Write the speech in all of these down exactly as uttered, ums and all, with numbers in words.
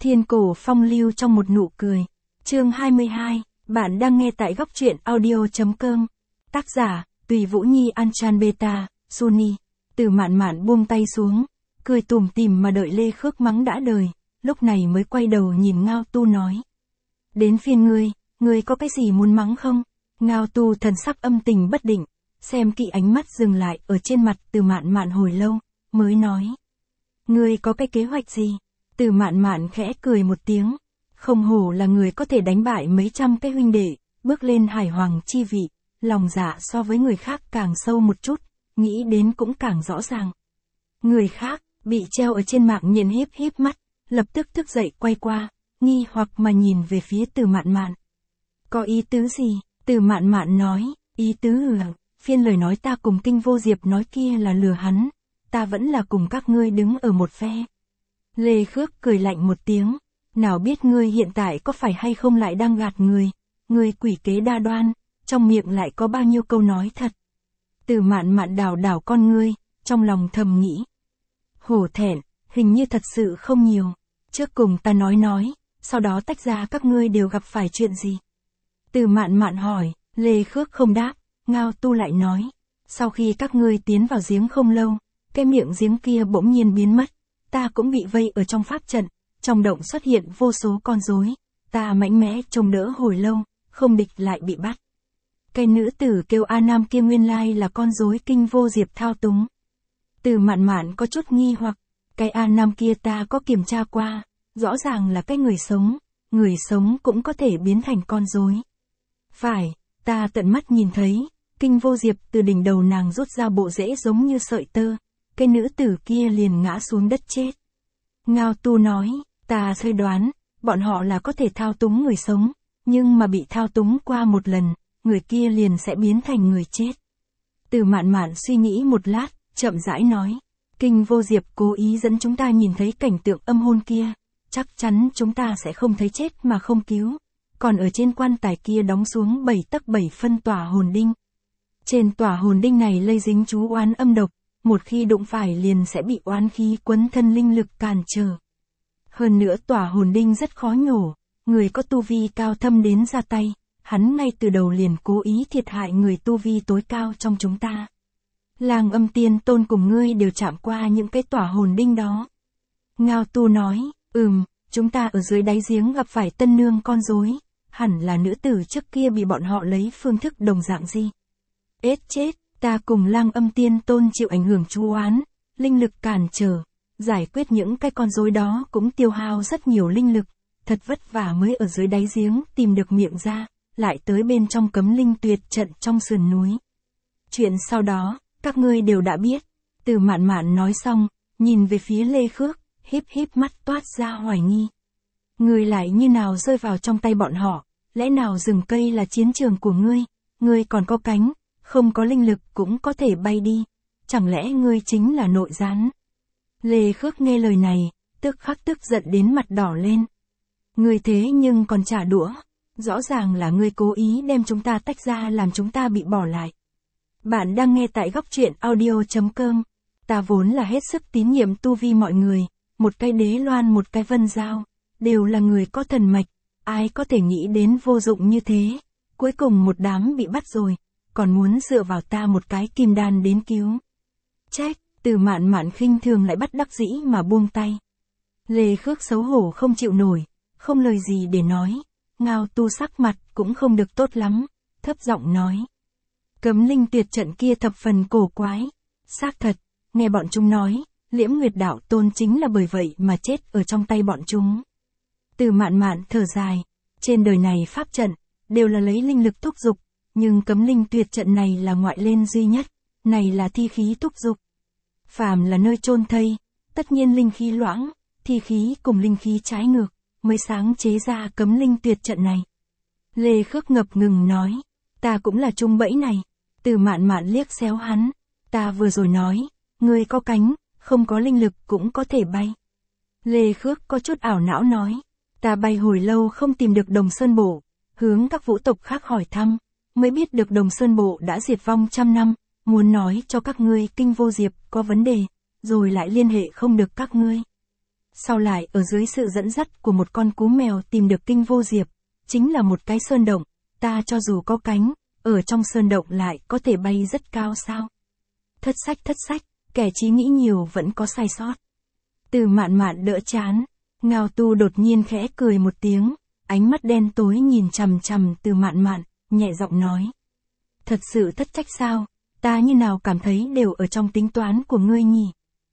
Thiên cổ phong lưu trong một nụ cười. Chương hai mươi hai, bạn đang nghe tại góc truyện audio.com. Tác giả, Tùy Vũ Nhi Anchan Beta, Suni. Từ Mạn Mạn buông tay xuống, cười tủm tỉm mà đợi Lê Khước mắng đã đời, lúc này mới quay đầu nhìn Ngao Tu nói. Đến phiên ngươi, ngươi có cái gì muốn mắng không? Ngao Tu thần sắc âm tình bất định, xem kỹ ánh mắt dừng lại ở trên mặt Từ Mạn Mạn hồi lâu, mới nói. Ngươi có cái kế hoạch gì? Từ Mạn Mạn khẽ cười một tiếng, không hổ là người có thể đánh bại mấy trăm cái huynh đệ, bước lên hải hoàng chi vị, lòng dạ so với người khác càng sâu một chút, nghĩ đến cũng càng rõ ràng. Người khác, bị treo ở trên mạng nhìn híp híp mắt, lập tức thức dậy quay qua, nghi hoặc mà nhìn về phía Từ Mạn Mạn. Có ý tứ gì? Từ Mạn Mạn nói, ý tứ là, phiên lời nói ta cùng Kinh Vô Diệp nói kia là lừa hắn, ta vẫn là cùng các ngươi đứng ở một phe. Lê Khước cười lạnh một tiếng, nào biết ngươi hiện tại có phải hay không lại đang gạt người, ngươi quỷ kế đa đoan, trong miệng lại có bao nhiêu câu nói thật. Từ Mạn Mạn đảo đảo con ngươi, trong lòng thầm nghĩ. Hổ thẹn, hình như thật sự không nhiều, trước cùng ta nói nói, sau đó tách ra các ngươi đều gặp phải chuyện gì. Từ Mạn Mạn hỏi, Lê Khước không đáp, Ngao Tu lại nói, sau khi các ngươi tiến vào giếng không lâu, cái miệng giếng kia bỗng nhiên biến mất, ta cũng bị vây ở trong pháp trận, trong động xuất hiện vô số con rối, ta mạnh mẽ trông đỡ hồi lâu, không địch lại bị bắt. Cái nữ tử kêu A Nam kia nguyên lai là con rối Kinh Vô Diệp thao túng. Từ Mạn Mạn có chút nghi hoặc, cái A Nam kia ta có kiểm tra qua, rõ ràng là cái người sống, người sống cũng có thể biến thành con rối. Phải, ta tận mắt nhìn thấy, Kinh Vô Diệp từ đỉnh đầu nàng rút ra bộ rễ giống như sợi tơ, cái nữ tử kia liền ngã xuống đất chết. Ngao Tu nói, ta suy đoán, bọn họ là có thể thao túng người sống, nhưng mà bị thao túng qua một lần, người kia liền sẽ biến thành người chết. Từ Mạn Mạn suy nghĩ một lát, chậm rãi nói, Kinh Vô Diệp cố ý dẫn chúng ta nhìn thấy cảnh tượng âm hôn kia, chắc chắn chúng ta sẽ không thấy chết mà không cứu. Còn ở trên quan tài kia đóng xuống bảy tấc bảy phân tỏa hồn đinh. Trên tỏa hồn đinh này lây dính chú oán âm độc, một khi đụng phải liền sẽ bị oán khí quấn thân linh lực cản trở. Hơn nữa tỏa hồn đinh rất khó nhổ, người có tu vi cao thâm đến ra tay, hắn ngay từ đầu liền cố ý thiệt hại người tu vi tối cao trong chúng ta. Lang Âm Tiên Tôn cùng ngươi đều chạm qua những cái tỏa hồn đinh đó. Ngao Tu nói, ừm, chúng ta ở dưới đáy giếng gặp phải tân nương con rối, hẳn là nữ tử trước kia bị bọn họ lấy phương thức đồng dạng gì. Ết chết, ta cùng Lang Âm Tiên Tôn chịu ảnh hưởng chú oán, linh lực cản trở, giải quyết những cái con rối đó cũng tiêu hao rất nhiều linh lực, thật vất vả mới ở dưới đáy giếng tìm được miệng ra, lại tới bên trong cấm linh tuyệt trận trong sườn núi. Chuyện sau đó, các ngươi đều đã biết. Từ Mạn Mạn nói xong, nhìn về phía Lê Khước, híp híp mắt toát ra hoài nghi. Ngươi lại như nào rơi vào trong tay bọn họ, lẽ nào rừng cây là chiến trường của ngươi, ngươi còn có cánh, không có linh lực cũng có thể bay đi, chẳng lẽ ngươi chính là nội gián? Lê Khước nghe lời này, tức khắc tức giận đến mặt đỏ lên. Ngươi thế nhưng còn trả đũa, rõ ràng là ngươi cố ý đem chúng ta tách ra làm chúng ta bị bỏ lại. Bạn đang nghe tại góc truyện audio.com. Ta vốn là hết sức tín nhiệm tu vi mọi người, một cái Đế Loan một cái Vân Giao, đều là người có thần mạch, ai có thể nghĩ đến vô dụng như thế, cuối cùng một đám bị bắt rồi, còn muốn dựa vào ta một cái kim đan đến cứu. Trách, Từ Mạn Mạn khinh thường lại bắt đắc dĩ mà buông tay. Lê Khước xấu hổ không chịu nổi, không lời gì để nói, Ngao Tu sắc mặt cũng không được tốt lắm, thấp giọng nói. Cấm linh tuyệt trận kia thập phần cổ quái. Xác thật, nghe bọn chúng nói, Liễm Nguyệt Đạo Tôn chính là bởi vậy mà chết ở trong tay bọn chúng. Từ Mạn Mạn thở dài, trên đời này pháp trận, đều là lấy linh lực thúc dục, nhưng cấm linh tuyệt trận này là ngoại lên duy nhất, này là thi khí thúc dục. Phàm là nơi chôn thây, tất nhiên linh khí loãng, thi khí cùng linh khí trái ngược, mới sáng chế ra cấm linh tuyệt trận này. Lê Khước ngập ngừng nói, ta cũng là chung bẫy này. Từ Mạn Mạn liếc xéo hắn, ta vừa rồi nói, ngươi có cánh, không có linh lực cũng có thể bay. Lê Khước có chút ảo não nói, ta bay hồi lâu không tìm được Đồng Sơn Bộ, hướng các vũ tộc khác hỏi thăm, mới biết được Đồng Sơn Bộ đã diệt vong trăm năm, muốn nói cho các ngươi Kinh Vô Diệp có vấn đề, rồi lại liên hệ không được các ngươi. Sau lại ở dưới sự dẫn dắt của một con cú mèo tìm được Kinh Vô Diệp, chính là một cái sơn động, ta cho dù có cánh, ở trong sơn động lại có thể bay rất cao sao? Thất sách thất sách, kẻ trí nghĩ nhiều vẫn có sai sót. Từ Mạn Mạn đỡ chán, Ngao Tu đột nhiên khẽ cười một tiếng, ánh mắt đen tối nhìn chằm chằm Từ Mạn Mạn, nhẹ giọng nói. Thật sự thất trách sao, ta như nào cảm thấy đều ở trong tính toán của ngươi nhỉ?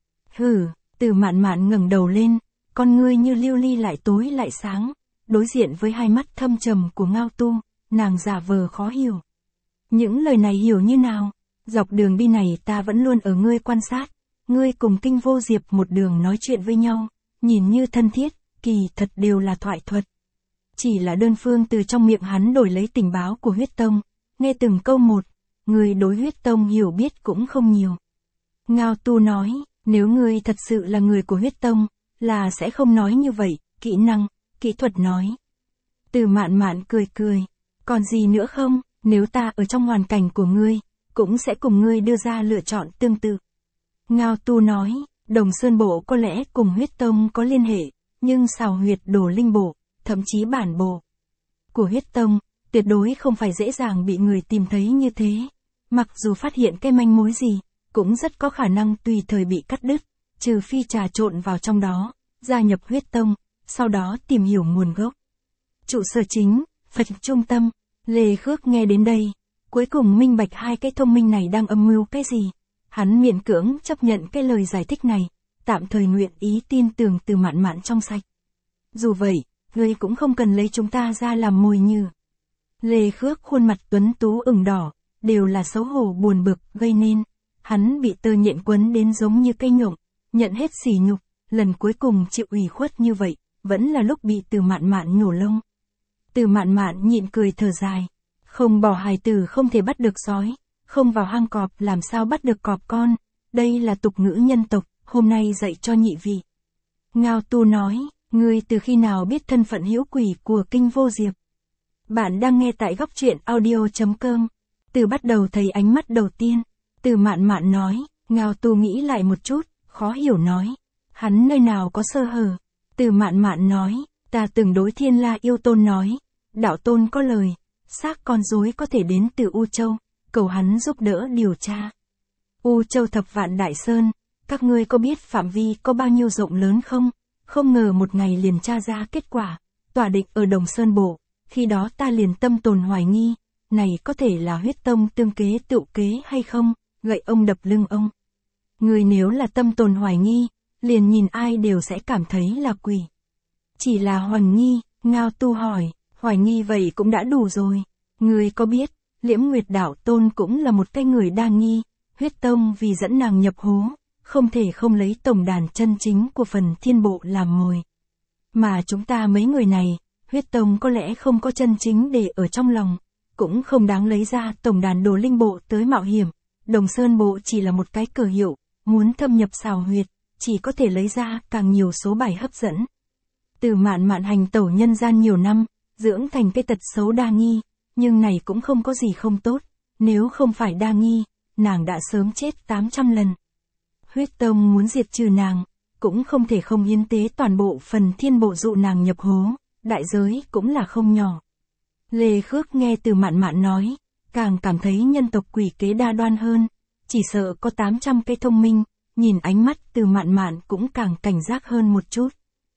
Hừ, Từ Mạn Mạn ngẩng đầu lên, con ngươi như lưu ly lại tối lại sáng, đối diện với hai mắt thâm trầm của Ngao Tu, nàng giả vờ khó hiểu. Những lời này hiểu như nào? Dọc đường đi này ta vẫn luôn ở ngươi quan sát, ngươi cùng Kinh Vô Diệp một đường nói chuyện với nhau, nhìn như thân thiết, kỳ thật đều là thoại thuật. Chỉ là đơn phương từ trong miệng hắn đổi lấy tình báo của huyết tông, nghe từng câu một, người đối huyết tông hiểu biết cũng không nhiều. Ngao Tu nói, nếu ngươi thật sự là người của huyết tông, là sẽ không nói như vậy, kỹ năng, kỹ thuật nói. Từ Mạn Mạn cười cười, còn gì nữa không, nếu ta ở trong hoàn cảnh của ngươi, cũng sẽ cùng ngươi đưa ra lựa chọn tương tự. Ngao Tu nói, Đồng Sơn Bộ có lẽ cùng huyết tông có liên hệ, nhưng xào huyệt Đồ Linh Bộ, thậm chí bản bộ của huyết tông, tuyệt đối không phải dễ dàng bị người tìm thấy như thế. Mặc dù phát hiện cái manh mối gì, cũng rất có khả năng tùy thời bị cắt đứt, trừ phi trà trộn vào trong đó, gia nhập huyết tông, sau đó tìm hiểu nguồn gốc. Trụ sở chính, Phật trung tâm, Lê Khước nghe đến đây, cuối cùng minh bạch hai cái thông minh này đang âm mưu cái gì. Hắn miễn cưỡng chấp nhận cái lời giải thích này, tạm thời nguyện ý tin tưởng Từ Mạn Mạn trong sạch. Dù vậy, ngươi cũng không cần lấy chúng ta ra làm mồi nhử. Lê Khước khuôn mặt tuấn tú ửng đỏ, đều là xấu hổ buồn bực gây nên. Hắn bị tơ nhện quấn đến giống như cây nhộng, nhận hết sỉ nhục, lần cuối cùng chịu ủy khuất như vậy, vẫn là lúc bị Từ Mạn Mạn nhổ lông. Từ Mạn Mạn nhịn cười thở dài, không bỏ hài tử không thể bắt được sói, không vào hang cọp làm sao bắt được cọp con, đây là tục ngữ nhân tộc, hôm nay dạy cho nhị vị. Ngao Tu nói, ngươi từ khi nào biết thân phận hữu quỷ của Kinh Vô Diệp? Bạn đang nghe tại góc truyện audio chấm com. Từ bắt đầu thấy ánh mắt đầu tiên, Từ Mạn Mạn nói, Ngao Tu nghĩ lại một chút, khó hiểu nói, hắn nơi nào có sơ hở. Từ Mạn Mạn nói, ta từng đối Thiên La Yêu Tôn nói, đạo tôn có lời, xác con rối có thể đến từ U Châu, cầu hắn giúp đỡ điều tra. U Châu thập vạn đại sơn, các ngươi có biết phạm vi có bao nhiêu rộng lớn không? Không ngờ một ngày liền tra ra kết quả, tỏa định ở Đồng Sơn Bộ, khi đó ta liền tâm tồn hoài nghi, này có thể là huyết tông tương kế tự kế hay không, gậy ông đập lưng ông. Người nếu là tâm tồn hoài nghi, liền nhìn ai đều sẽ cảm thấy là quỷ. Chỉ là hoài nghi, Ngao Tu hỏi, hoài nghi vậy cũng đã đủ rồi. Người có biết, Liễm Nguyệt Đạo Tôn cũng là một cái người đa nghi, huyết tông vì dẫn nàng nhập hố, không thể không lấy tổng đàn chân chính của phần thiên bộ làm mồi. Mà chúng ta mấy người này, huyết tông có lẽ không có chân chính để ở trong lòng, cũng không đáng lấy ra tổng đàn Đồ Linh Bộ tới mạo hiểm. Đồng Sơn Bộ chỉ là một cái cờ hiệu, muốn thâm nhập xào huyệt, chỉ có thể lấy ra càng nhiều số bài hấp dẫn. Từ Mạn Mạn hành tẩu nhân gian nhiều năm, dưỡng thành cái tật xấu đa nghi, nhưng này cũng không có gì không tốt, nếu không phải đa nghi, nàng đã sớm chết tám trăm lần. Huyết tông muốn diệt trừ nàng, cũng không thể không hiến tế toàn bộ phần thiên bộ dụ nàng nhập hố, đại giới cũng là không nhỏ. Lê Khước nghe Từ Mạn Mạn nói, càng cảm thấy nhân tộc quỷ kế đa đoan hơn, chỉ sợ có tám trăm cái thông minh, nhìn ánh mắt Từ Mạn Mạn cũng càng cảnh giác hơn một chút.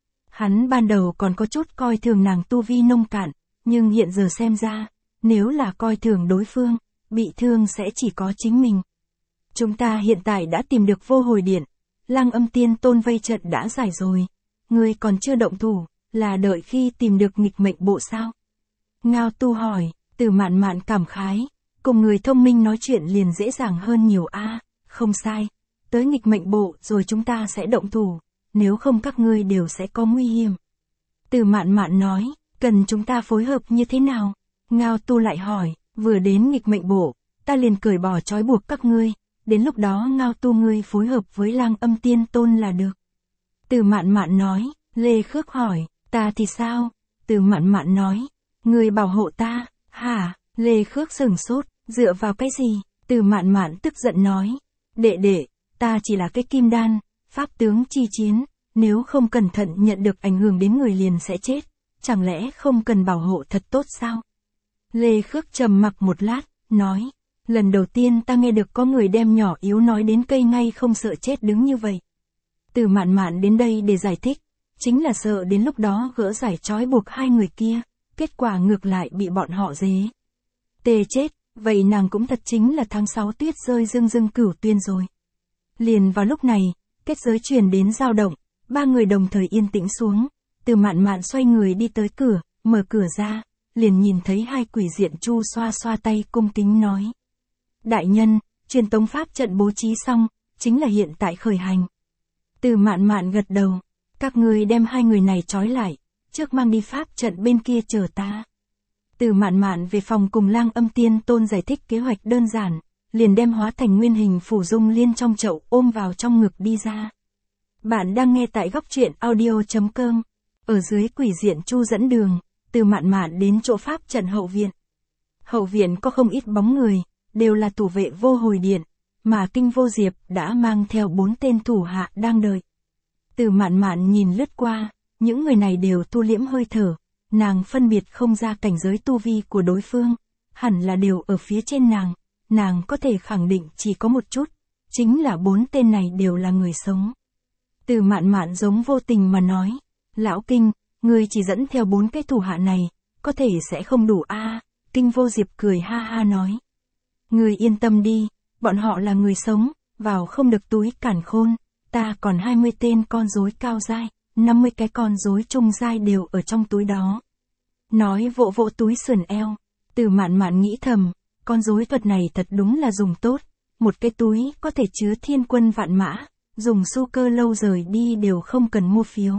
Hắn ban đầu còn có chút coi thường nàng tu vi nông cạn, nhưng hiện giờ xem ra, nếu là coi thường đối phương, bị thương sẽ chỉ có chính mình. Chúng ta hiện tại đã tìm được Vô Hồi Điện, Lăng Âm Tiên Tôn vây trận đã giải rồi, ngươi còn chưa động thủ, là đợi khi tìm được nghịch mệnh bộ sao? Ngao Tu hỏi, Từ Mạn Mạn cảm khái, cùng người thông minh nói chuyện liền dễ dàng hơn nhiều a, à, không sai, tới nghịch mệnh bộ rồi chúng ta sẽ động thủ, nếu không các ngươi đều sẽ có nguy hiểm. Từ Mạn Mạn nói, cần chúng ta phối hợp như thế nào? Ngao Tu lại hỏi, vừa đến nghịch mệnh bộ, ta liền cởi bỏ trói buộc các ngươi, đến lúc đó Ngao Tu ngươi phối hợp với Lăng Âm Tiên Tôn là được. Từ Mạn Mạn nói, Lê Khước hỏi, ta thì sao? Từ Mạn Mạn nói, ngươi bảo hộ ta, hả? Lê Khước sửng sốt, dựa vào cái gì? Từ Mạn Mạn tức giận nói, đệ đệ, ta chỉ là cái kim đan, pháp tướng chi chiến, nếu không cẩn thận nhận được ảnh hưởng đến người liền sẽ chết, chẳng lẽ không cần bảo hộ thật tốt sao? Lê Khước trầm mặc một lát, nói, lần đầu tiên ta nghe được có người đem nhỏ yếu nói đến cây ngay không sợ chết đứng như vậy. Từ Mạn Mạn đến đây để giải thích, chính là sợ đến lúc đó gỡ giải trói buộc hai người kia, kết quả ngược lại bị bọn họ dế. Tê chết, vậy nàng cũng thật chính là tháng sáu tuyết rơi rưng rưng cửu tuyên rồi. Liền vào lúc này, kết giới truyền đến dao động, ba người đồng thời yên tĩnh xuống, Từ Mạn Mạn xoay người đi tới cửa, mở cửa ra, liền nhìn thấy hai quỷ diện Chu xoa xoa tay cung kính nói. Đại nhân, truyền tống pháp trận bố trí xong, chính là hiện tại khởi hành. Từ Mạn Mạn gật đầu, các ngươi đem hai người này trói lại, trước mang đi pháp trận bên kia chờ ta. Từ Mạn Mạn về phòng cùng Lang Âm Tiên Tôn giải thích kế hoạch đơn giản, liền đem hóa thành nguyên hình phủ dung liên trong chậu ôm vào trong ngực đi ra. Bạn đang nghe tại góc truyện audio.com, ở dưới quỷ diện Chu dẫn đường, Từ Mạn Mạn đến chỗ pháp trận hậu viện. Hậu viện có không ít bóng người, đều là thủ vệ vô hồi điện, mà Kinh Vô Diệp đã mang theo bốn tên thủ hạ đang đợi. Từ Mạn Mạn nhìn lướt qua, những người này đều thu liễm hơi thở, nàng phân biệt không ra cảnh giới tu vi của đối phương, hẳn là đều ở phía trên nàng, nàng có thể khẳng định chỉ có một chút, chính là bốn tên này đều là người sống. Từ Mạn Mạn giống vô tình mà nói, lão Kinh, người chỉ dẫn theo bốn cái thủ hạ này, có thể sẽ không đủ a. À, Kinh Vô Diệp cười ha ha nói. Người yên tâm đi, bọn họ là người sống, vào không được túi cản khôn, ta còn hai mươi tên con rối cao giai, năm mươi cái con rối trung giai đều ở trong túi đó. Nói vỗ vỗ túi sườn eo, Từ Mạn Mạn nghĩ thầm, con rối thuật này thật đúng là dùng tốt, một cái túi có thể chứa thiên quân vạn mã, dùng xu cơ lâu rời đi đều không cần mua phiếu.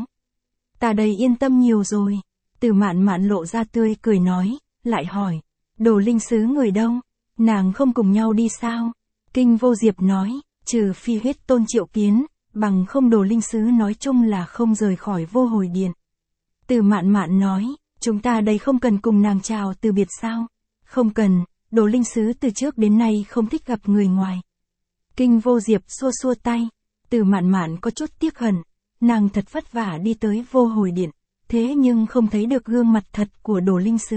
Ta đây yên tâm nhiều rồi. Từ Mạn Mạn lộ ra tươi cười nói, lại hỏi, Đồ Linh Sứ người đâu, nàng không cùng nhau đi sao? Kinh Vô Diệp nói, trừ phi huyết tôn triệu kiến, bằng không Đồ Linh Sứ nói chung là không rời khỏi vô hồi điện. Từ Mạn Mạn nói, chúng ta đây không cần cùng nàng chào từ biệt sao? Không cần, Đồ Linh Sứ từ trước đến nay không thích gặp người ngoài. Kinh Vô Diệp xua xua tay, Từ Mạn Mạn có chút tiếc hận, nàng thật vất vả đi tới vô hồi điện, thế nhưng không thấy được gương mặt thật của Đồ Linh Sứ.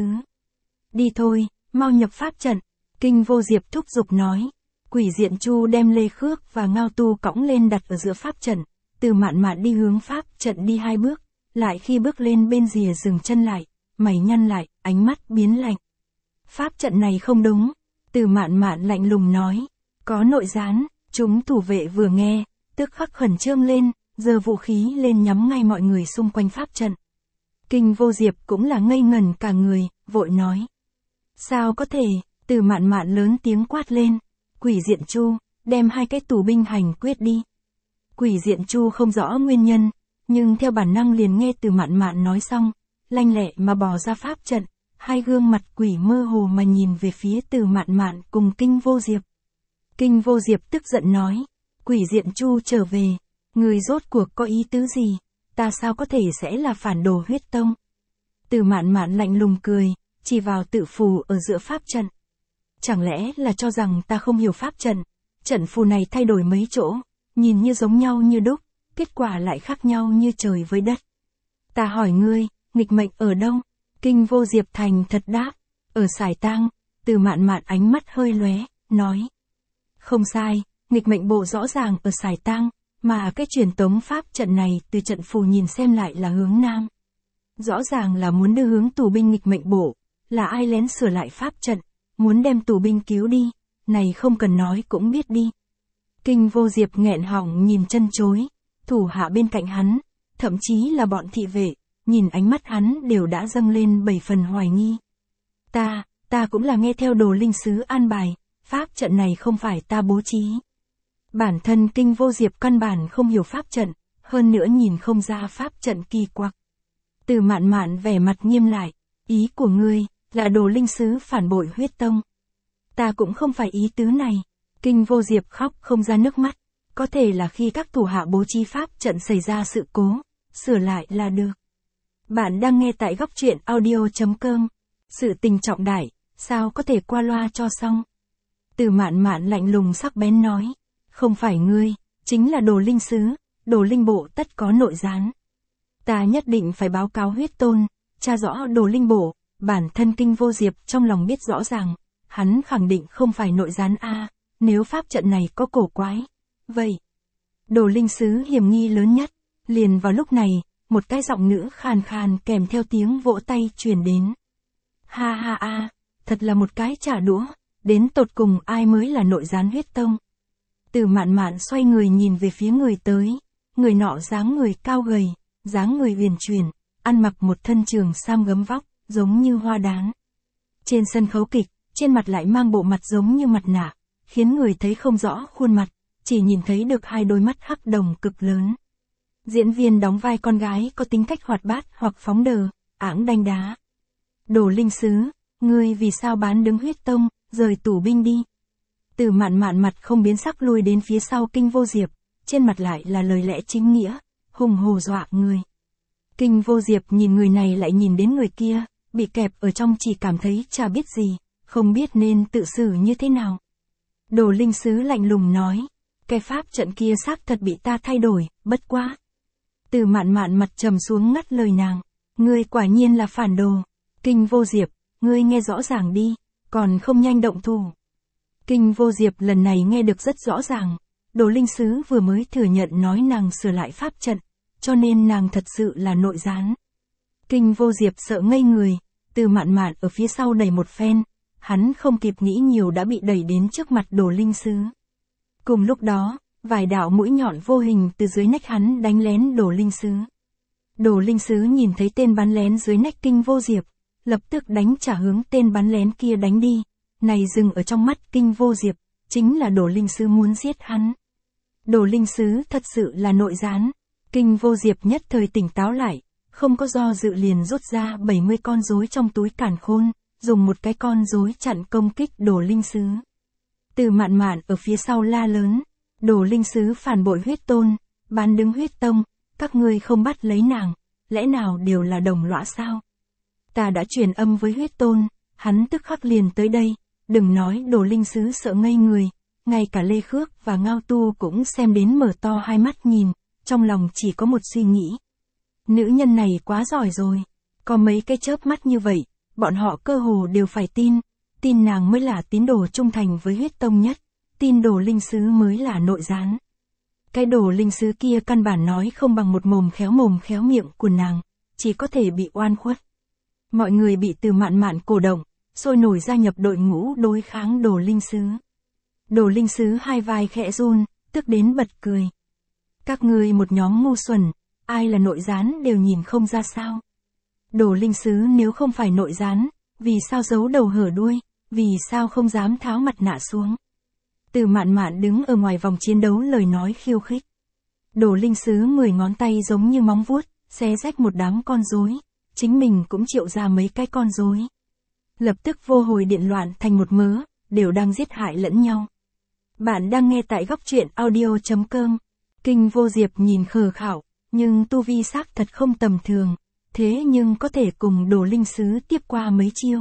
Đi thôi, mau nhập pháp trận, Kinh Vô Diệp thúc giục nói. Quỷ diện Chu đem Lê Khước và Ngao Tu cõng lên đặt ở giữa pháp trận, Từ Mạn Mạn đi hướng pháp trận đi hai bước, lại khi bước lên bên rìa dừng chân lại, mày nhăn lại, ánh mắt biến lạnh. Pháp trận này không đúng, Từ Mạn Mạn lạnh lùng nói, có nội gián, chúng thủ vệ vừa nghe, tức khắc khẩn trương lên, giơ vũ khí lên nhắm ngay mọi người xung quanh pháp trận. Kinh Vô Diệp cũng là ngây ngẩn cả người, vội nói. Sao có thể, Từ Mạn Mạn lớn tiếng quát lên. Quỷ diện Chu, đem hai cái tù binh hành quyết đi. Quỷ diện Chu không rõ nguyên nhân, nhưng theo bản năng liền nghe Từ Mạn Mạn nói xong, lanh lẹ mà bò ra pháp trận, hai gương mặt quỷ mơ hồ mà nhìn về phía Từ Mạn Mạn cùng Kinh Vô Diệp. Kinh Vô Diệp tức giận nói, quỷ diện Chu trở về, người rốt cuộc có ý tứ gì, ta sao có thể sẽ là phản đồ huyết tông. Từ Mạn Mạn lạnh lùng cười, chỉ vào tự phù ở giữa pháp trận. Chẳng lẽ là cho rằng ta không hiểu pháp trận, trận phù này thay đổi mấy chỗ, nhìn như giống nhau như đúc, kết quả lại khác nhau như trời với đất. Ta hỏi ngươi, nghịch mệnh ở đâu? Kinh Vô Diệp thành thật đáp, ở Sải Tang. Từ Mạn Mạn ánh mắt hơi lóe, nói. Không sai, nghịch mệnh bộ rõ ràng ở Sải Tang, mà cái truyền tống pháp trận này từ trận phù nhìn xem lại là hướng nam. Rõ ràng là muốn đưa hướng tù binh nghịch mệnh bộ, là ai lén sửa lại pháp trận, muốn đem tù binh cứu đi, này không cần nói cũng biết đi. Kinh Vô Diệp nghẹn họng nhìn chân chối, thủ hạ bên cạnh hắn, thậm chí là bọn thị vệ, nhìn ánh mắt hắn đều đã dâng lên bảy phần hoài nghi. Ta, ta cũng là nghe theo Đồ Linh Sứ an bài, pháp trận này không phải ta bố trí. Bản thân Kinh Vô Diệp căn bản không hiểu pháp trận, hơn nữa nhìn không ra pháp trận kỳ quặc. Từ Mạn Mạn vẻ mặt nghiêm lại, ý của ngươi, là Đồ Linh Sứ phản bội huyết tông. Ta cũng không phải ý tứ này. Kinh Vô Diệp khóc không ra nước mắt, có thể là khi các thủ hạ bố trí pháp trận xảy ra sự cố, sửa lại là được. Bạn đang nghe tại góc truyện audio.com, sự tình trọng đại, sao có thể qua loa cho xong. Từ Mạn Mạn lạnh lùng sắc bén nói, không phải ngươi, chính là Đồ Linh Sứ, Đồ Linh Bộ tất có nội gián. Ta nhất định phải báo cáo huyết tôn, tra rõ Đồ Linh Bộ. Bản thân Kinh Vô Diệp trong lòng biết rõ ràng, hắn khẳng định không phải nội gián a, nếu pháp trận này có cổ quái. Vậy, Đồ Linh Sứ hiểm nghi lớn nhất, liền vào lúc này, một cái giọng nữ khàn khàn kèm theo tiếng vỗ tay truyền đến. Ha ha a, thật là một cái trả đũa, đến tột cùng ai mới là nội gián huyết tông. Từ Mạn Mạn xoay người nhìn về phía người tới, người nọ dáng người cao gầy, dáng người huyền chuyển, ăn mặc một thân trường sam gấm vóc, giống như hoa đán. Trên sân khấu kịch, trên mặt lại mang bộ mặt giống như mặt nạ, khiến người thấy không rõ khuôn mặt, chỉ nhìn thấy được hai đôi mắt hắc đồng cực lớn. Diễn viên đóng vai con gái có tính cách hoạt bát hoặc phóng đờ, ảng đanh đá. Đồ Linh Sứ, ngươi vì sao bán đứng huyết tông, rời tù binh đi. Từ Mạn Mạn mặt không biến sắc lui đến phía sau Kinh Vô Diệp, trên mặt lại là lời lẽ chính nghĩa, hùng hổ dọa người. Kinh Vô Diệp nhìn người này lại nhìn đến người kia, bị kẹp ở trong chỉ cảm thấy chả biết gì, không biết nên tự xử như thế nào. Đồ Linh Sứ lạnh lùng nói, cái pháp trận kia xác thật bị ta thay đổi, bất quá. Từ Mạn Mạn mặt trầm xuống ngắt lời nàng, ngươi quả nhiên là phản đồ. Kinh Vô Diệp, ngươi nghe rõ ràng đi, còn không nhanh động thủ. Kinh Vô Diệp lần này nghe được rất rõ ràng, Đồ Linh Sứ vừa mới thừa nhận nói nàng sửa lại pháp trận, cho nên nàng thật sự là nội gián. Kinh Vô Diệp sợ ngây người, Từ Mạn Mạn ở phía sau đẩy một phen, hắn không kịp nghĩ nhiều đã bị đẩy đến trước mặt Đồ Linh Sứ. Cùng lúc đó, vài đạo mũi nhọn vô hình từ dưới nách hắn đánh lén Đồ Linh Sứ. Đồ Linh Sứ nhìn thấy tên bắn lén dưới nách Kinh Vô Diệp, lập tức đánh trả hướng tên bắn lén kia đánh đi. Này dừng ở trong mắt Kinh Vô Diệp, chính là Đồ Linh Sứ muốn giết hắn. Đồ Linh Sứ thật sự là nội gián. Kinh Vô Diệp nhất thời tỉnh táo lại, không có do dự liền rút ra bảy mươi con rối trong túi càn khôn, dùng một cái con rối chặn công kích Đồ Linh Sứ. Từ Mạn Mạn ở phía sau la lớn, Đồ Linh Sứ phản bội huyết tôn, bán đứng huyết tông, các ngươi không bắt lấy nàng, lẽ nào đều là đồng lõa sao? Ta đã truyền âm với huyết tôn, hắn tức khắc liền tới đây, đừng nói Đồ Linh Sứ sợ ngây người, ngay cả Lê Khước và Ngao Tu cũng xem đến mở to hai mắt nhìn, trong lòng chỉ có một suy nghĩ. Nữ nhân này quá giỏi rồi, có mấy cái chớp mắt như vậy, bọn họ cơ hồ đều phải tin, tin nàng mới là tín đồ trung thành với huyết tông nhất, tin Đồ Linh Sứ mới là nội gián. Cái Đồ Linh Sứ kia căn bản nói không bằng một mồm khéo mồm khéo miệng của nàng, chỉ có thể bị oan khuất. Mọi người bị Từ Mạn Mạn cổ động, sôi nổi gia nhập đội ngũ đối kháng Đồ Linh Sứ. Đồ Linh Sứ hai vai khẽ run, tức đến bật cười. Các ngươi một nhóm ngu xuẩn, ai là nội gián đều nhìn không ra sao. Đồ Linh Sứ nếu không phải nội gián, vì sao giấu đầu hở đuôi, vì sao không dám tháo mặt nạ xuống. Từ Mạn Mạn đứng ở ngoài vòng chiến đấu lời nói khiêu khích. Đồ Linh Sứ mười ngón tay giống như móng vuốt, xé rách một đám con rối, chính mình cũng triệu ra mấy cái con rối. Lập tức vô hồi điện loạn thành một mớ, đều đang giết hại lẫn nhau. Bạn đang nghe tại góc truyện audio chấm com. Kinh Vô Diệp nhìn khờ khảo, nhưng tu vi xác thật không tầm thường, thế nhưng có thể cùng Đồ Linh Sứ tiếp qua mấy chiêu.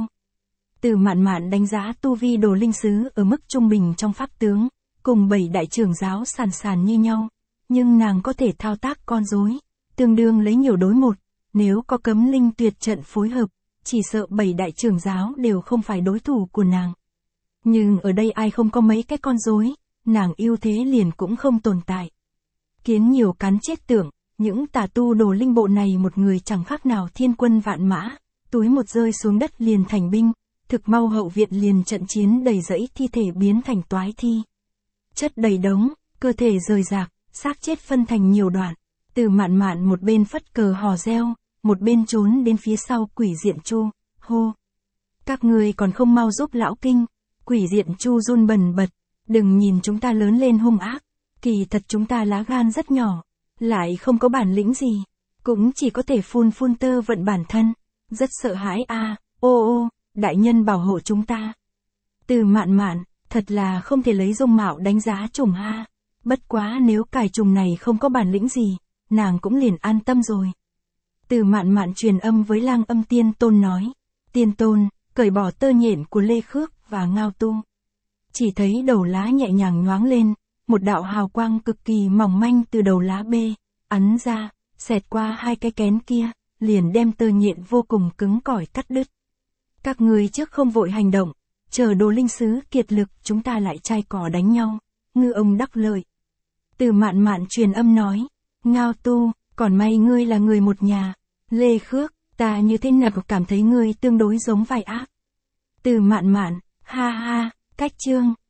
Từ Mạn Mạn đánh giá tu vi Đồ Linh Sứ ở mức trung bình trong pháp tướng, cùng bảy đại trưởng giáo sàn sàn như nhau, nhưng nàng có thể thao tác con rối, tương đương lấy nhiều đối một, nếu có cấm linh tuyệt trận phối hợp, chỉ sợ bảy đại trưởng giáo đều không phải đối thủ của nàng. Nhưng ở đây ai không có mấy cái con rối, nàng ưu thế liền cũng không tồn tại. Kiến nhiều cắn chết tưởng, những tà tu Đồ Linh Bộ này một người chẳng khác nào thiên quân vạn mã, túi một rơi xuống đất liền thành binh, thực mau hậu viện liền trận chiến đầy rẫy thi thể biến thành toái thi. Chất đầy đống, cơ thể rời rạc, xác chết phân thành nhiều đoạn. Từ Mạn Mạn một bên phất cờ hò reo, một bên trốn đến phía sau Quỷ Diện Chu, hô. Các người còn không mau giúp lão Kinh. Quỷ Diện Chu run bần bật, đừng nhìn chúng ta lớn lên hung ác, kỳ thật chúng ta lá gan rất nhỏ, lại không có bản lĩnh gì, cũng chỉ có thể phun phun tơ vận bản thân, rất sợ hãi a, à, ô ô, đại nhân bảo hộ chúng ta. Từ Mạn Mạn, thật là không thể lấy dung mạo đánh giá trùng ha, bất quá nếu cải trùng này không có bản lĩnh gì, nàng cũng liền an tâm rồi. Từ Mạn Mạn truyền âm với Lang Âm Tiên Tôn nói, Tiên Tôn, cởi bỏ tơ nhện của Lê Khước và Ngao Tu. Chỉ thấy đầu lá nhẹ nhàng nhoáng lên, một đạo hào quang cực kỳ mỏng manh từ đầu lá bê, ắn ra, xẹt qua hai cái kén kia, liền đem tơ nhện vô cùng cứng cỏi cắt đứt. Các ngươi trước không vội hành động, chờ Đồ linh sứ kiệt lực chúng ta lại chai cỏ đánh nhau, ngư ông đắc lợi. Từ Mạn Mạn truyền âm nói, Ngao Tu, còn may ngươi là người một nhà, Lê Khước, ta như thế nào cảm thấy ngươi tương đối giống vài ác. Từ Mạn Mạn, ha ha, cách chương.